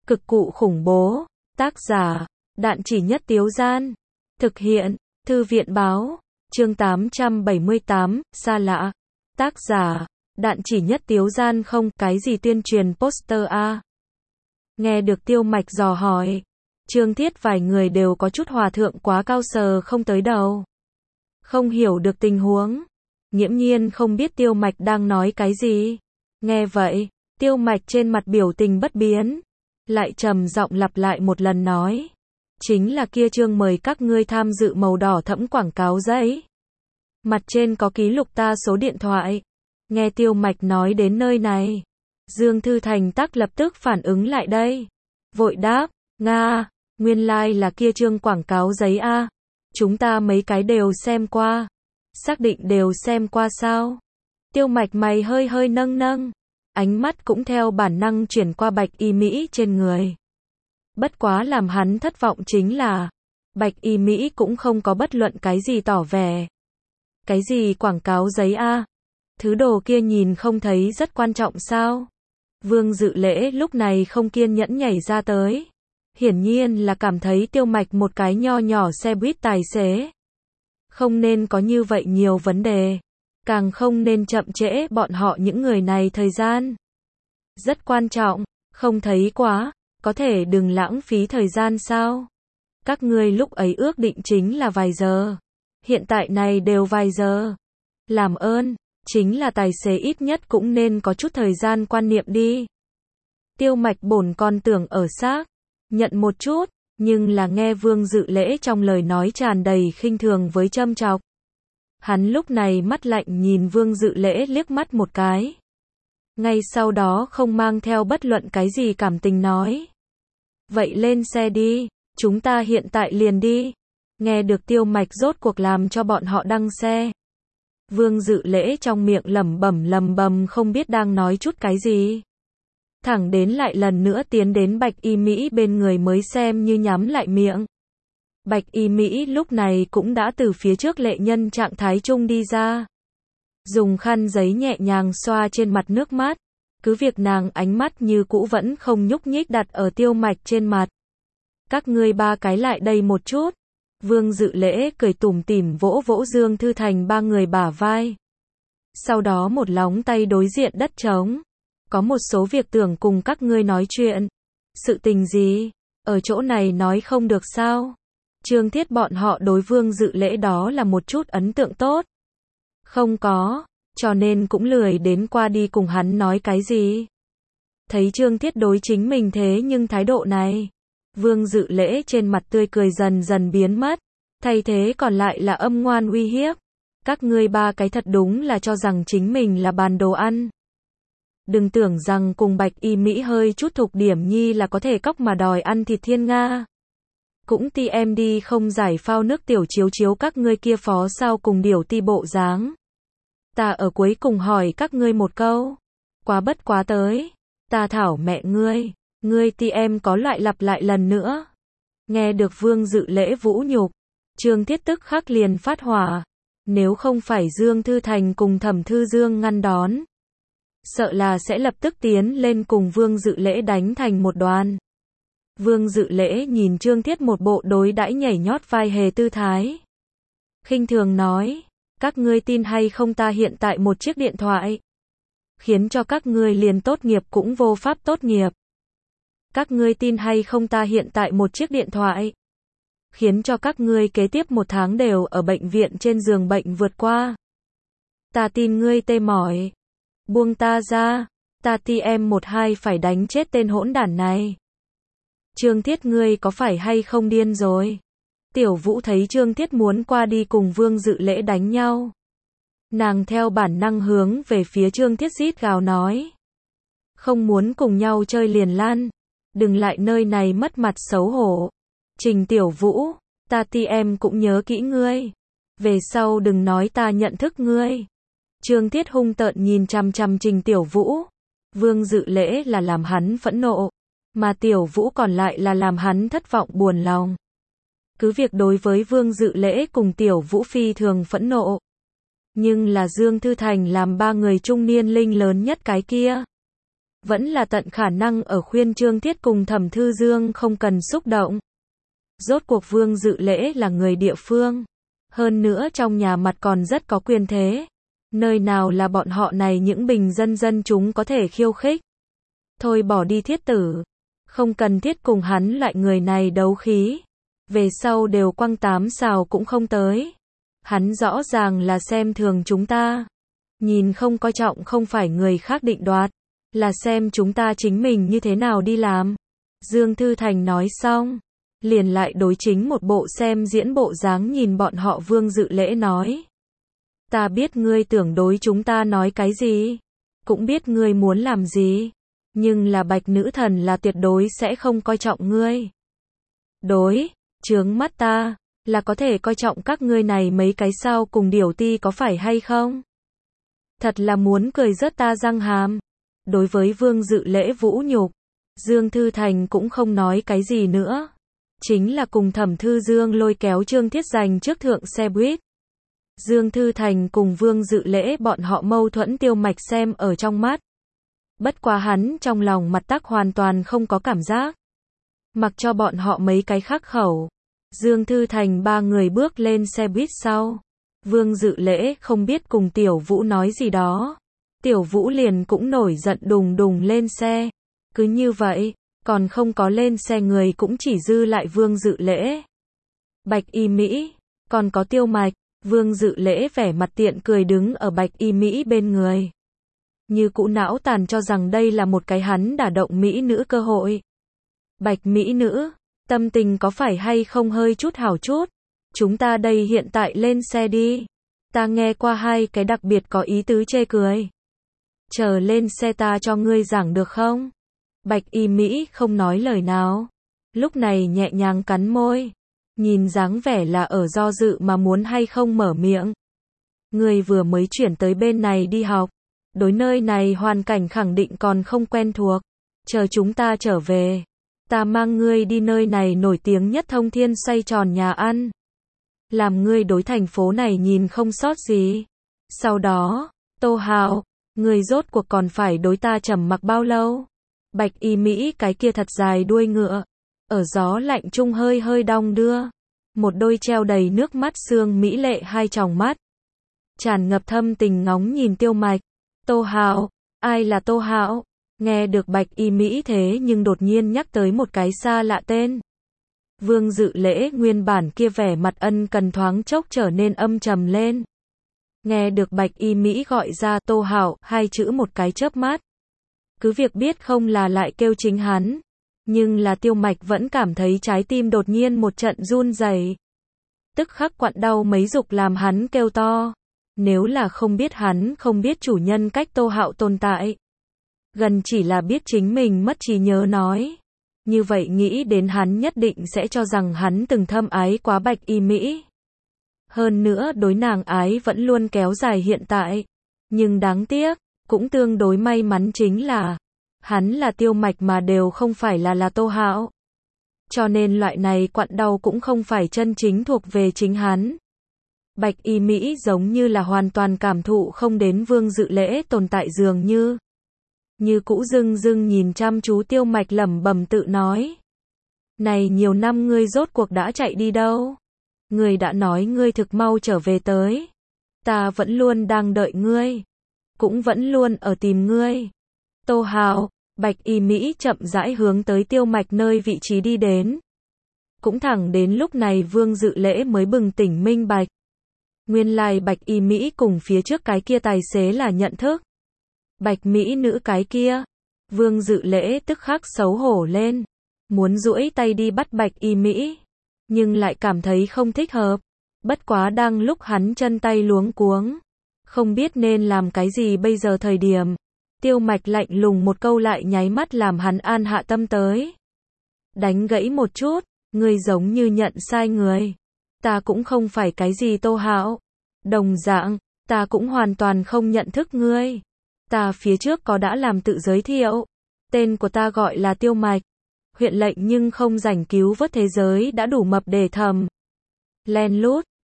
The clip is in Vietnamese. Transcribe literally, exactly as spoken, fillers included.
Cực cụ khủng bố. Tác giả, Đạn Chỉ Nhất Tiếu Gian. Thực hiện, Thư viện Báo. Chương tám trăm bảy mươi tám, xa lạ. Tác giả, Đạn Chỉ Nhất Tiếu Gian. Không, cái gì tuyên truyền poster a? Nghe được Tiêu Mạch dò hỏi, Trương Thiết vài người đều có chút hòa thượng quá cao sờ không tới đầu. Không hiểu được tình huống. Nghiễm nhiên không biết Tiêu Mạch đang nói cái gì. Nghe vậy, Tiêu Mạch trên mặt biểu tình bất biến, lại trầm giọng lặp lại một lần nói. Chính là kia chương mời các ngươi tham dự màu đỏ thẫm quảng cáo giấy. Mặt trên có ký lục ta số điện thoại. Nghe Tiêu Mạch nói đến nơi này, Dương Thư Thành tắc lập tức phản ứng lại đây. Vội đáp, Nga, nguyên lai like là kia chương quảng cáo giấy a. Chúng ta mấy cái đều xem qua. Xác định đều xem qua sao? Tiêu Mạch mày hơi hơi nâng nâng, ánh mắt cũng theo bản năng chuyển qua Bạch Y Mỹ trên người. Bất quá làm hắn thất vọng chính là, Bạch Y Mỹ cũng không có bất luận cái gì tỏ vẻ. Cái gì quảng cáo giấy a? Thứ đồ kia nhìn không thấy rất quan trọng sao? Vương Dự Lễ lúc này không kiên nhẫn nhảy ra tới. Hiển nhiên là cảm thấy Tiêu Mạch một cái nho nhỏ xe buýt tài xế. Không nên có như vậy nhiều vấn đề. Càng không nên chậm trễ bọn họ những người này thời gian. Rất quan trọng, không thấy quá, có thể đừng lãng phí thời gian sao? Các ngươi lúc ấy ước định chính là vài giờ. Hiện tại này đều vài giờ. Làm ơn, chính là tài xế ít nhất cũng nên có chút thời gian quan niệm đi. Tiêu Mạch bổn còn tưởng ở xác nhận một chút, nhưng là nghe Vương Dự Lễ trong lời nói tràn đầy khinh thường với châm chọc. Hắn lúc này mắt lạnh nhìn Vương Dự Lễ liếc mắt một cái. Ngay sau đó không mang theo bất luận cái gì cảm tình nói. Vậy lên xe đi, chúng ta hiện tại liền đi. Nghe được Tiêu Mạch rốt cuộc làm cho bọn họ đăng xe. Vương Dự Lễ trong miệng lẩm bẩm lầm bầm không biết đang nói chút cái gì. Thẳng đến lại lần nữa tiến đến Bạch Y Mỹ bên người mới xem như nhắm lại miệng. Bạch Y Mỹ lúc này cũng đã từ phía trước lệ nhân trạng thái chung đi ra. Dùng khăn giấy nhẹ nhàng xoa trên mặt nước mắt. Cứ việc nàng ánh mắt như cũ vẫn không nhúc nhích đặt ở Tiêu Mạch trên mặt. Các ngươi ba cái lại đây một chút. Vương Dự Lễ cười tủm tỉm vỗ vỗ Dương Thư Thành ba người bả vai. Sau đó một lóng tay đối diện đất trống. Có một số việc tưởng cùng các ngươi nói chuyện. Sự tình gì? Ở chỗ này nói không được sao? Trương Thiết bọn họ đối Vương Dự Lễ đó là một chút ấn tượng tốt. Không có, cho nên cũng lười đến qua đi cùng hắn nói cái gì. Thấy Trương Thiết đối chính mình thế nhưng thái độ này, Vương Dự Lễ trên mặt tươi cười dần dần biến mất, thay thế còn lại là âm ngoan uy hiếp. Các ngươi ba cái thật đúng là cho rằng chính mình là bàn đồ ăn. Đừng tưởng rằng cùng Bạch Y Mỹ hơi chút thục điểm nhi là có thể cóc mà đòi ăn thịt thiên Nga. Cũng ti em đi không giải phao nước tiểu chiếu chiếu các ngươi kia phó sao cùng điều ti bộ dáng. Ta ở cuối cùng hỏi các ngươi một câu. Quá bất quá tới. Ta thảo mẹ ngươi. Ngươi ti em có lại lặp lại lần nữa. Nghe được Vương Dự Lễ vũ nhục. Trương Thiết tức khắc liền phát hỏa. Nếu không phải Dương Thư Thành cùng Thẩm Thư Dương ngăn đón. Sợ là sẽ lập tức tiến lên cùng Vương Dự Lễ đánh thành một đoàn. Vương Dự Lễ nhìn Trương Thiết một bộ đối đãi nhảy nhót vai hề tư thái. Khinh thường nói, các ngươi tin hay không ta hiện tại một chiếc điện thoại. Khiến cho các ngươi liền tốt nghiệp cũng vô pháp tốt nghiệp. Các ngươi tin hay không ta hiện tại một chiếc điện thoại. Khiến cho các ngươi kế tiếp một tháng đều ở bệnh viện trên giường bệnh vượt qua. Ta tin ngươi tê mỏi. Buông ta ra, ta ti em một hai phải đánh chết tên hỗn đản này. Trương Thiết ngươi có phải hay không điên rồi? Tiểu Vũ thấy Trương Thiết muốn qua đi cùng Vương Dự Lễ đánh nhau. Nàng theo bản năng hướng về phía Trương Thiết rít gào nói. Không muốn cùng nhau chơi liền lan. Đừng lại nơi này mất mặt xấu hổ. Trình Tiểu Vũ, ta ti em cũng nhớ kỹ ngươi. Về sau đừng nói ta nhận thức ngươi. Trương Thiết hung tợn nhìn chằm chằm Trình Tiểu Vũ. Vương Dự Lễ là làm hắn phẫn nộ. Mà Tiểu Vũ còn lại là làm hắn thất vọng buồn lòng. Cứ việc đối với Vương Dự Lễ cùng Tiểu Vũ phi thường phẫn nộ. Nhưng là Dương Thư Thành làm ba người trung niên linh lớn nhất cái kia. vẫn là tận khả năng ở khuyên Trương Thiết cùng Thẩm Thư Dương không cần xúc động. Rốt cuộc Vương Dự Lễ là người địa phương. Hơn nữa trong nhà mặt còn rất có quyền thế. Nơi nào là bọn họ này những bình dân dân chúng có thể khiêu khích. Thôi bỏ đi Thiết tử. Không cần thiết cùng hắn lại người này đấu khí. Về sau đều quăng tám xào cũng không tới. Hắn rõ ràng là xem thường chúng ta. Nhìn không coi trọng không phải người khác định đoạt. Là xem chúng ta chính mình như thế nào đi làm. Dương Thư Thành nói xong. Liền lại đối chính một bộ xem diễn bộ dáng nhìn bọn họ Vương Dự Lễ nói. Ta biết ngươi tưởng đối chúng ta nói cái gì. Cũng biết ngươi muốn làm gì. Nhưng là Bạch nữ thần là tuyệt đối sẽ không coi trọng ngươi. Đối, chướng mắt ta, là có thể coi trọng các ngươi này mấy cái sao cùng điểu ti có phải hay không? Thật là muốn cười rớt ta răng hàm. Đối với Vương Dự Lễ vũ nhục, Dương Thư Thành cũng không nói cái gì nữa. Chính là cùng Thẩm Thư Dương lôi kéo Trương Thiết giành trước thượng xe buýt. Dương Thư Thành cùng Vương Dự Lễ bọn họ mâu thuẫn Tiêu Mạch xem ở trong mắt. Bất quá hắn trong lòng mặt tắc hoàn toàn không có cảm giác. Mặc cho bọn họ mấy cái khắc khẩu. Dương Thư Thành ba người bước lên xe buýt sau. Vương Dự Lễ không biết cùng Tiểu Vũ nói gì đó. Tiểu Vũ liền cũng nổi giận đùng đùng lên xe. Cứ như vậy, còn không có lên xe người cũng chỉ dư lại Vương Dự Lễ. Bạch Y Mỹ, còn có Tiêu Mạch. Vương Dự Lễ vẻ mặt tiện cười đứng ở Bạch Y Mỹ bên người. Như cũ não tàn cho rằng đây là một cái hắn đả động Mỹ nữ cơ hội. Bạch Mỹ nữ, tâm tình có phải hay không hơi chút hảo chút? Chúng ta đây hiện tại lên xe đi. Ta nghe qua hai cái đặc biệt có ý tứ chê cười. Chờ lên xe ta cho ngươi giảng được không? Bạch Y Mỹ không nói lời nào. Lúc này nhẹ nhàng cắn môi. Nhìn dáng vẻ là ở do dự mà muốn hay không mở miệng. Ngươi vừa mới chuyển tới bên này đi học. Đối nơi này hoàn cảnh khẳng định còn không quen thuộc. Chờ chúng ta trở về. Ta mang ngươi đi nơi này nổi tiếng nhất thông thiên xoay tròn nhà ăn. Làm ngươi đối thành phố này nhìn không sót gì. Sau đó, Tô Hạo, ngươi rốt cuộc còn phải đối ta trầm mặc bao lâu? Bạch Y Mỹ cái kia thật dài đuôi ngựa. Ở gió lạnh trung hơi hơi đong đưa. Một đôi treo đầy nước mắt xương mỹ lệ hai tròng mắt. Tràn ngập thâm tình ngóng nhìn Tiêu Mạch. Tô Hạo, ai là Tô Hạo? Nghe được Bạch Y Mỹ thế nhưng đột nhiên nhắc tới một cái xa lạ tên. Vương Dự Lễ nguyên bản kia vẻ mặt ân cần thoáng chốc trở nên âm trầm lên. Nghe được Bạch Y Mỹ gọi ra Tô Hạo hai chữ một cái chớp mắt. Cứ việc biết không là lại kêu chính hắn. Nhưng là Tiêu Mạch vẫn cảm thấy trái tim đột nhiên một trận run rẩy. Tức khắc quặn đau mấy dục làm hắn kêu to. Nếu là không biết hắn không biết chủ nhân cách Tô Hạo tồn tại. Gần chỉ là biết chính mình mất trí nhớ nói. Như vậy nghĩ đến hắn nhất định sẽ cho rằng hắn từng thâm ái quá Bạch Y Mỹ. Hơn nữa đối nàng ái vẫn luôn kéo dài hiện tại. Nhưng đáng tiếc, cũng tương đối may mắn chính là hắn là Tiêu Mạch mà đều không phải là là Tô Hạo. Cho nên loại này quặn đau cũng không phải chân chính thuộc về chính hắn. Bạch Y Mỹ giống như là hoàn toàn cảm thụ không đến Vương Dự Lễ tồn tại dường như. Như cũ dưng dưng nhìn chăm chú Tiêu Mạch lẩm bẩm tự nói. Này nhiều năm ngươi rốt cuộc đã chạy đi đâu? Ngươi đã nói ngươi thực mau trở về tới. Ta vẫn luôn đang đợi ngươi. Cũng vẫn luôn ở tìm ngươi. Tô Hạo, Bạch Y Mỹ chậm rãi hướng tới Tiêu Mạch nơi vị trí đi đến. Cũng thẳng đến lúc này Vương Dự Lễ mới bừng tỉnh minh bạch. Nguyên lai Bạch Y Mỹ cùng phía trước cái kia tài xế là nhận thức. Bạch Mỹ nữ cái kia. Vương Dự Lễ tức khắc xấu hổ lên. Muốn duỗi tay đi bắt Bạch Y Mỹ. Nhưng lại cảm thấy không thích hợp. Bất quá đang lúc hắn chân tay luống cuống. Không biết nên làm cái gì bây giờ thời điểm. Tiêu Mạch lạnh lùng một câu lại nháy mắt làm hắn an hạ tâm tới. Đánh gãy một chút. Ngươi giống như nhận sai người. Ta cũng không phải cái gì Tô Hạo. Đồng dạng, ta cũng hoàn toàn không nhận thức ngươi. Ta phía trước có đã làm tự giới thiệu. Tên của ta gọi là Tiêu Mạch. Huyện lệnh nhưng không rảnh cứu vớt thế giới đã đủ mập để thầm. Len lút,